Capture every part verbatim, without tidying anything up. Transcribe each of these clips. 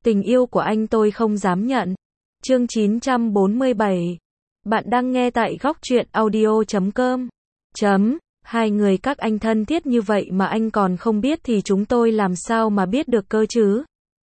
Tình yêu của anh tôi không dám nhận. Chương chín trăm bốn mươi bảy. Bạn đang nghe tại góc truyện audio chấm com. Chấm. Hai người các anh thân thiết như vậy mà anh còn không biết thì chúng tôi làm sao mà biết được cơ chứ?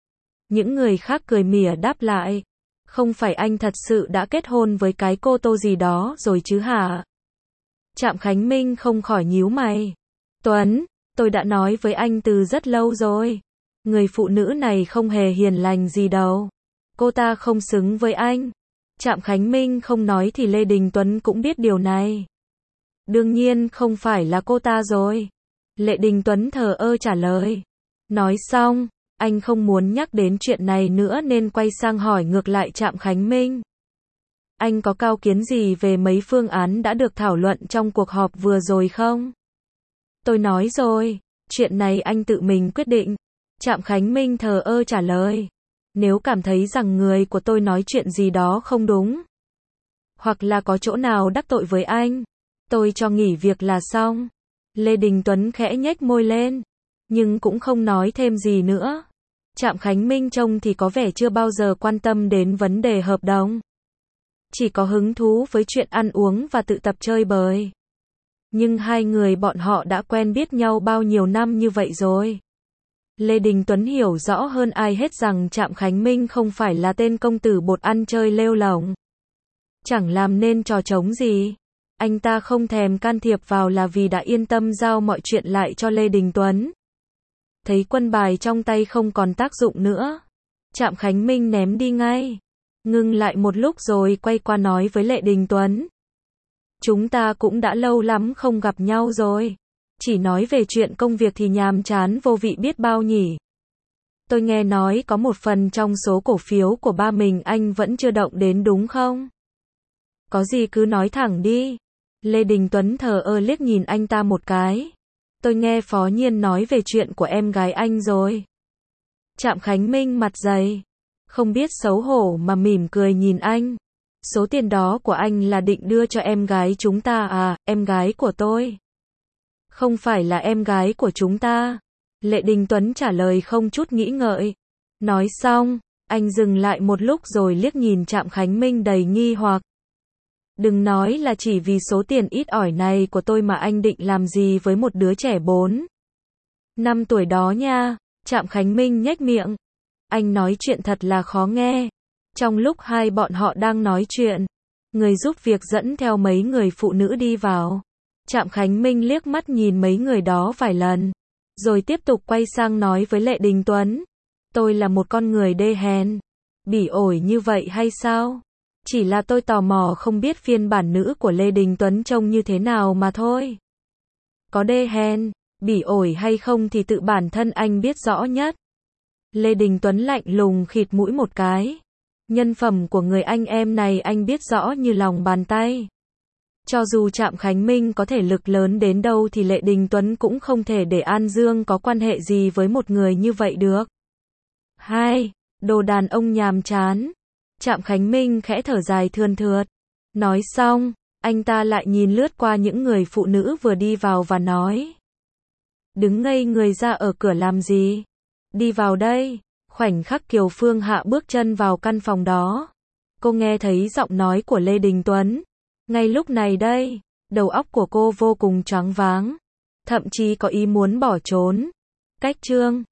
Những người khác cười mỉa đáp lại. Không phải anh thật sự đã kết hôn với cái cô Tô gì đó rồi chứ hả? Trạm Khánh Minh không khỏi nhíu mày. Tuấn, tôi đã nói với anh từ rất lâu rồi. Người phụ nữ này không hề hiền lành gì đâu. Cô ta không xứng với anh. Trạm Khánh Minh không nói thì Lê Đình Tuấn cũng biết điều này. Đương nhiên không phải là cô ta rồi. Lê Đình Tuấn thờ ơ trả lời. Nói xong, anh không muốn nhắc đến chuyện này nữa nên quay sang hỏi ngược lại Trạm Khánh Minh. Anh có cao kiến gì về mấy phương án đã được thảo luận trong cuộc họp vừa rồi không? Tôi nói rồi, chuyện này anh tự mình quyết định. Trạm Khánh Minh thờ ơ trả lời. Nếu cảm thấy rằng người của tôi nói chuyện gì đó không đúng, hoặc là có chỗ nào đắc tội với anh, tôi cho nghỉ việc là xong. Lê Đình Tuấn khẽ nhếch môi lên, nhưng cũng không nói thêm gì nữa. Trạm Khánh Minh trông thì có vẻ chưa bao giờ quan tâm đến vấn đề hợp đồng. Chỉ có hứng thú với chuyện ăn uống và tự tập chơi bời. Nhưng hai người bọn họ đã quen biết nhau bao nhiêu năm như vậy rồi. Lê Đình Tuấn hiểu rõ hơn ai hết rằng Trạm Khánh Minh không phải là tên công tử bột ăn chơi lêu lổng. Chẳng làm nên trò trống gì. Anh ta không thèm can thiệp vào là vì đã yên tâm giao mọi chuyện lại cho Lê Đình Tuấn. Thấy quân bài trong tay không còn tác dụng nữa, Trạm Khánh Minh ném đi ngay. Ngưng lại một lúc rồi quay qua nói với Lê Đình Tuấn. Chúng ta cũng đã lâu lắm không gặp nhau rồi. Chỉ nói về chuyện công việc thì nhàm chán vô vị biết bao nhỉ. Tôi nghe nói có một phần trong số cổ phiếu của ba mình anh vẫn chưa động đến đúng không? Có gì cứ nói thẳng đi. Lê Đình Tuấn thờ ơ liếc nhìn anh ta một cái. Tôi nghe Phó Nhiên nói về chuyện của em gái anh rồi. Trạm Khánh Minh mặt dày, không biết xấu hổ mà mỉm cười nhìn anh. Số tiền đó của anh là định đưa cho em gái chúng ta à? Em gái của tôi? Không phải là em gái của chúng ta. Lê Đình Tuấn trả lời không chút nghĩ ngợi. Nói xong, anh dừng lại một lúc rồi liếc nhìn Trạm Khánh Minh đầy nghi hoặc. Đừng nói là chỉ vì số tiền ít ỏi này của tôi mà anh định làm gì với một đứa trẻ bốn năm tuổi đó nha. Trạm Khánh Minh nhếch miệng. Anh nói chuyện thật là khó nghe. Trong lúc hai bọn họ đang nói chuyện, người giúp việc dẫn theo mấy người phụ nữ đi vào. Trạm Khánh Minh liếc mắt nhìn mấy người đó vài lần, rồi tiếp tục quay sang nói với Lê Đình Tuấn. Tôi là một con người đê hèn, bỉ ổi như vậy hay sao? Chỉ là tôi tò mò không biết phiên bản nữ của Lê Đình Tuấn trông như thế nào mà thôi. Có đê hèn, bỉ ổi hay không thì tự bản thân anh biết rõ nhất. Lê Đình Tuấn lạnh lùng khịt mũi một cái. Nhân phẩm của người anh em này anh biết rõ như lòng bàn tay. Cho dù Trạm Khánh Minh có thể lực lớn đến đâu thì Lê Đình Tuấn cũng không thể để An Dương có quan hệ gì với một người như vậy được. Hai, đồ đàn ông nhàm chán. Trạm Khánh Minh khẽ thở dài thườn thượt. Nói xong, anh ta lại nhìn lướt qua những người phụ nữ vừa đi vào và nói. Đứng ngây người ra ở cửa làm gì? Đi vào đây. Khoảnh khắc Kiều Phương Hạ bước chân vào căn phòng đó, cô nghe thấy giọng nói của Lê Đình Tuấn. Ngay lúc này đây, đầu óc của cô vô cùng choáng váng, thậm chí có ý muốn bỏ trốn. Cách chương